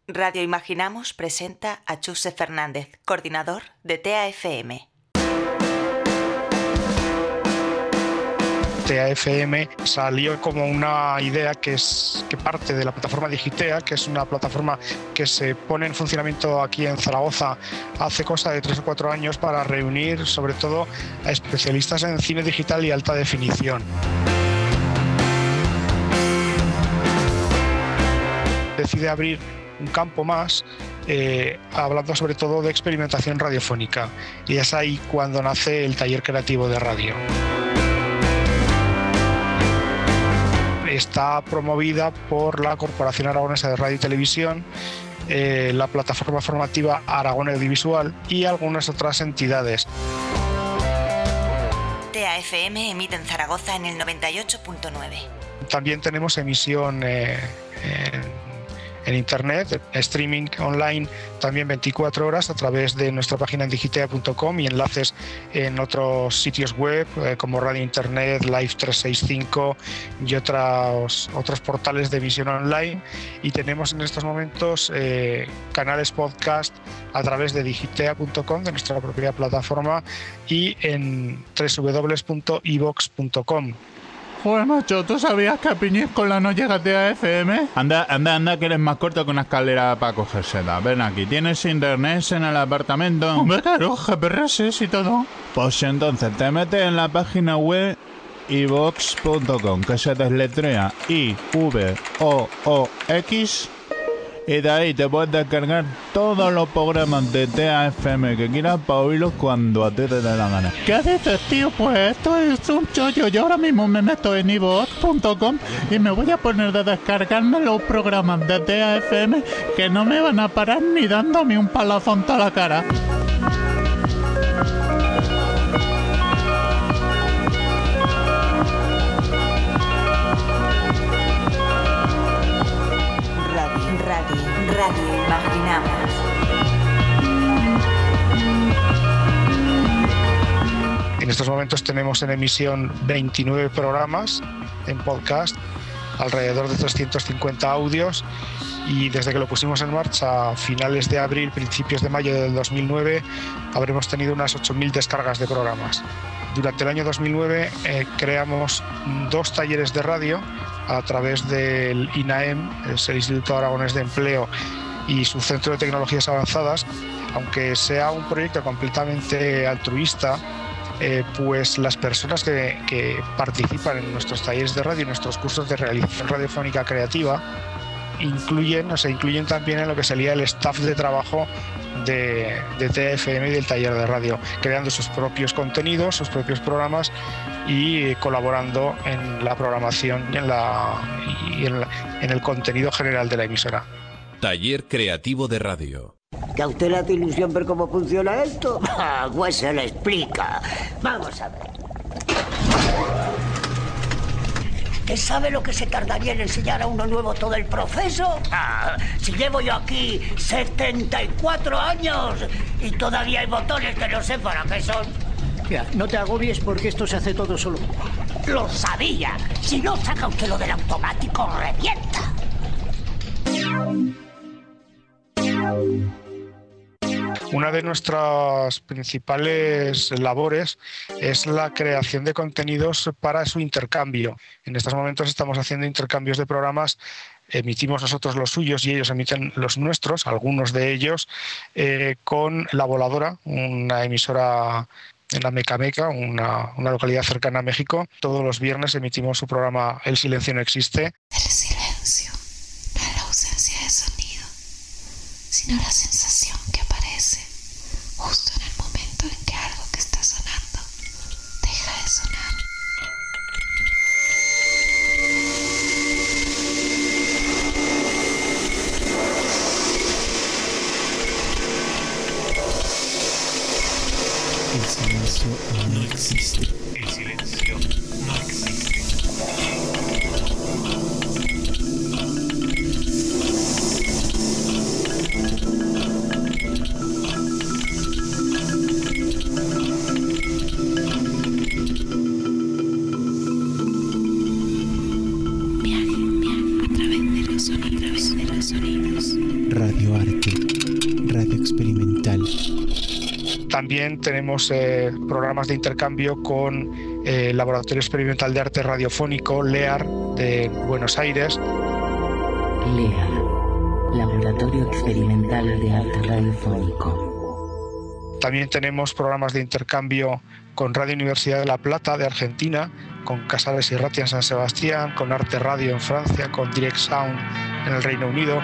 Radio Imaginamos presenta a Chuse Fernández, coordinador de TEA-FM. TEA-FM salió como una idea que parte de la plataforma Digitea, que es una plataforma que se pone en funcionamiento aquí en Zaragoza hace cosa de 3 o 4 años para reunir sobre todo a especialistas en cine digital y alta definición. Decide abrir un campo más, hablando sobre todo de experimentación radiofónica, y es ahí cuando nace el taller creativo de radio. Está promovida por la Corporación Aragonesa de Radio y Televisión, la plataforma formativa Aragón Audiovisual y algunas otras entidades. TEA-FM emite en Zaragoza en el 98.9. También tenemos emisión en internet, streaming online también 24 horas a través de nuestra página en digitea.com y enlaces en otros sitios web como Radio Internet, Live 365 y otros portales de emisión online. Y tenemos en estos momentos canales podcast a través de digitea.com, de nuestra propia plataforma, y en www.evox.com. Joder, macho, ¿tú sabías que a Piñíscola no llega a TEA-FM? Anda, que eres más corto que una escalera para cogérsela. Ven aquí, ¿tienes internet en el apartamento? Hombre, claro, GPRS y todo. Pues entonces te metes en la página web evox.com, que se deletrea IVOOX, y de ahí te puedes descargar todos los programas de TEA-FM que quieras para oírlos cuando a ti te dé la gana. ¿Qué dices, tío? Pues esto es un chollo. Yo ahora mismo me meto en iVoox.com y me voy a poner de descargarme los programas de TEA-FM que no me van a parar ni dándome un palazo en toda la cara. Radio Imaginamos. En estos momentos tenemos en emisión 29 programas en podcast, alrededor de 350 audios, y desde que lo pusimos en marcha a finales de abril, principios de mayo del 2009, habremos tenido unas 8.000 descargas de programas. Durante el año 2009 creamos 2 talleres de radio a través del INAEM, es el Instituto Aragonés de Empleo, y su Centro de Tecnologías Avanzadas. Aunque sea un proyecto completamente altruista, pues las personas que participan en nuestros talleres de radio y nuestros cursos de realización radiofónica creativa incluyen también en lo que sería el staff de trabajo de TEA-FM y del taller de radio, creando sus propios contenidos, sus propios programas y colaborando en la programación y en el contenido general de la emisora. Taller creativo de radio. ¿Que a usted le hace ilusión ver cómo funciona esto? Pues se lo explica. Vamos a ver. ¿Usted sabe lo que se tardaría en enseñar a uno nuevo todo el proceso? Si llevo yo aquí 74 años y todavía hay botones que no sé para qué son. Ya, no te agobies porque esto se hace todo solo. ¡Lo sabía! Si no saca usted lo del automático, revienta. Una de nuestras principales labores es la creación de contenidos para su intercambio. En estos momentos estamos haciendo intercambios de programas, emitimos nosotros los suyos y ellos emiten los nuestros, algunos de ellos, con La Voladora, una emisora en la Mecameca, una localidad cercana a México. Todos los viernes emitimos su programa El Silencio No Existe. El silencio no es la ausencia de sonido, sino la sensación que aparece justo en el momento en que algo que está sonando deja de sonar. El silencio no existe. El silencio no existe. Viaje a través de los sonidos. Radio Arte, Radio Experimental. También tenemos programas de intercambio con el Laboratorio Experimental de Arte Radiofónico, LEAR, de Buenos Aires. LEAR, Laboratorio Experimental de Arte Radiofónico. También tenemos programas de intercambio con Radio Universidad de La Plata de Argentina, con Casales y Ratia en San Sebastián, con Arte Radio en Francia, con Direct Sound en el Reino Unido.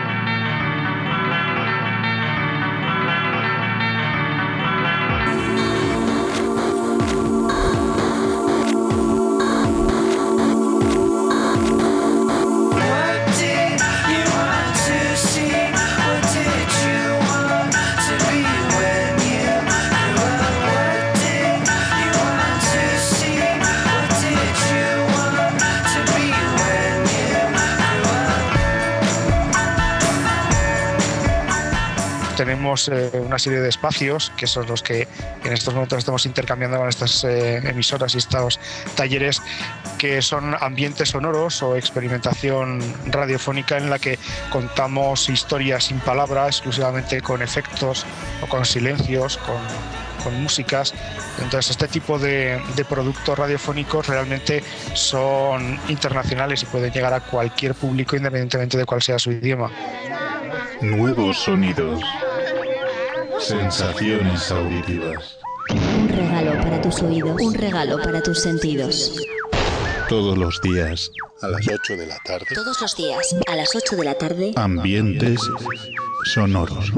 Tenemos una serie de espacios que son los que en estos momentos estamos intercambiando con estas emisoras y estos talleres, que son ambientes sonoros o experimentación radiofónica en la que contamos historias sin palabras, exclusivamente con efectos o con silencios, con músicas. Entonces este tipo de productos radiofónicos realmente son internacionales y pueden llegar a cualquier público independientemente de cuál sea su idioma. Nuevos sonidos. Sensaciones auditivas. Un regalo para tus oídos, un regalo para tus sentidos. Todos los días, a las 8 de la tarde. Todos los días, a las 8 de la tarde. Ambientes sonoros.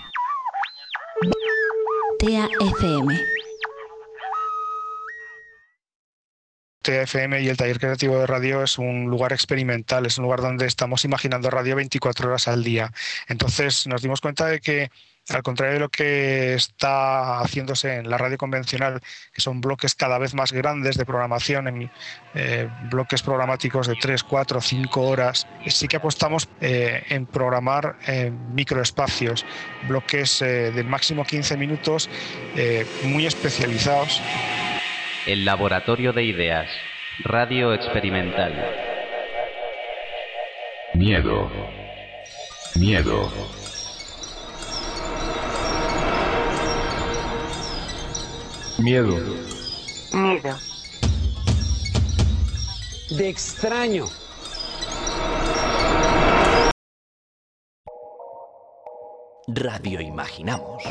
TEA FM. TEA FM y el Taller Creativo de Radio es un lugar experimental, es un lugar donde estamos imaginando radio 24 horas al día. Entonces nos dimos cuenta de que, al contrario de lo que está haciéndose en la radio convencional, que son bloques cada vez más grandes de programación, bloques programáticos de 3, 4, 5 horas, sí que apostamos en programar microespacios, bloques de máximo 15 minutos, muy especializados. El Laboratorio de Ideas, Radio Experimental. Miedo. Miedo. Miedo. Miedo. De extraño. Radio Imaginamos.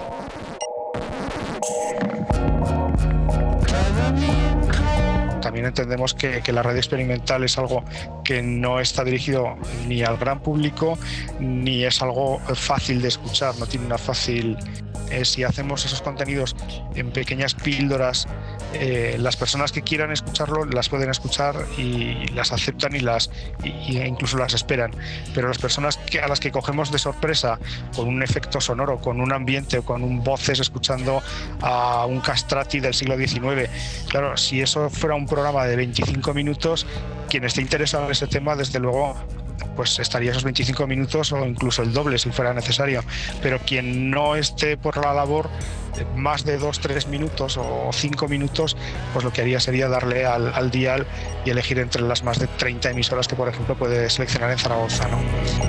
También entendemos que la radio experimental es algo que no está dirigido ni al gran público, ni es algo fácil de escuchar, no tiene una fácil... si hacemos esos contenidos en pequeñas píldoras, las personas que quieran escucharlo las pueden escuchar y las aceptan y incluso las esperan, pero las personas a las que cogemos de sorpresa con un efecto sonoro, con un ambiente o con un voces escuchando a un castrati del siglo XIX, claro, si eso fuera un programa de 25 minutos, quien esté interesado en ese tema, desde luego, pues estaría esos 25 minutos o incluso el doble si fuera necesario, pero quien no esté por la labor, más de 2-3 minutos o 5 minutos, pues lo que haría sería darle al dial y elegir entre las más de 30 emisoras que, por ejemplo, puede seleccionar en Zaragoza, ¿no?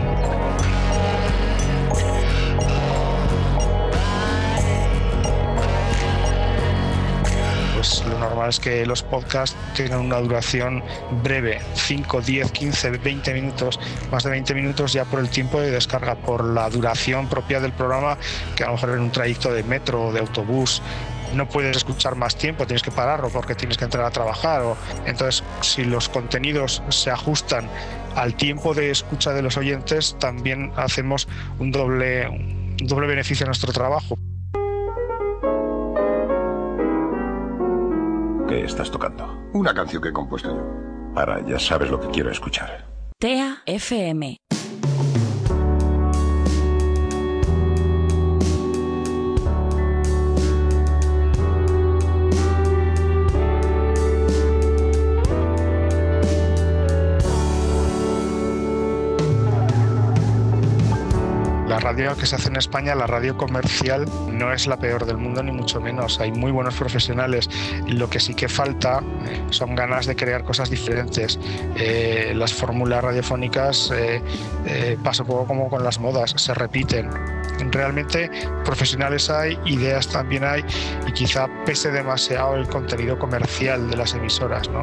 Pues lo normal es que los podcasts tengan una duración breve, 5, 10, 15, 20 minutos, más de 20 minutos ya por el tiempo de descarga, por la duración propia del programa, que a lo mejor en un trayecto de metro o de autobús no puedes escuchar más tiempo, tienes que pararlo porque tienes que entrar a trabajar. Entonces, si los contenidos se ajustan al tiempo de escucha de los oyentes, también hacemos un doble beneficio a nuestro trabajo. ¿Qué estás tocando? Una canción que he compuesto yo. Ahora ya sabes lo que quiero escuchar. TEA FM. La radio que se hace en España, la radio comercial, no es la peor del mundo ni mucho menos. Hay muy buenos profesionales. Lo que sí que falta son ganas de crear cosas diferentes. Las fórmulas radiofónicas pasa un poco como con las modas, se repiten. Realmente profesionales hay, ideas también hay, y quizá pese demasiado el contenido comercial de las emisoras, ¿no?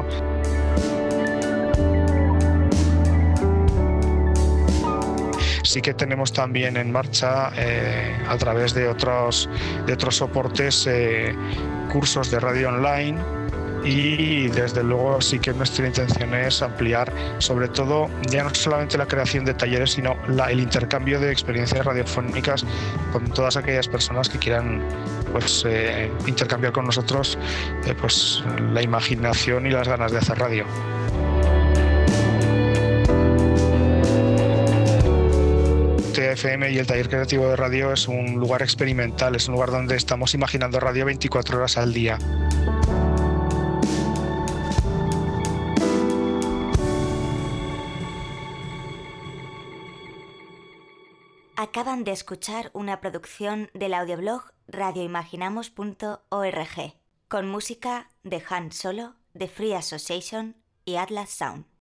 Sí que tenemos también en marcha, a través de otros soportes, cursos de radio online, y desde luego sí que nuestra intención es ampliar, sobre todo, ya no solamente la creación de talleres, sino el intercambio de experiencias radiofónicas con todas aquellas personas que quieran intercambiar con nosotros la imaginación y las ganas de hacer radio. TFM y el Taller Creativo de Radio es un lugar experimental, es un lugar donde estamos imaginando radio 24 horas al día. Acaban de escuchar una producción del audioblog radioimaginamos.org, con música de Han Solo, The Free Association y Atlas Sound.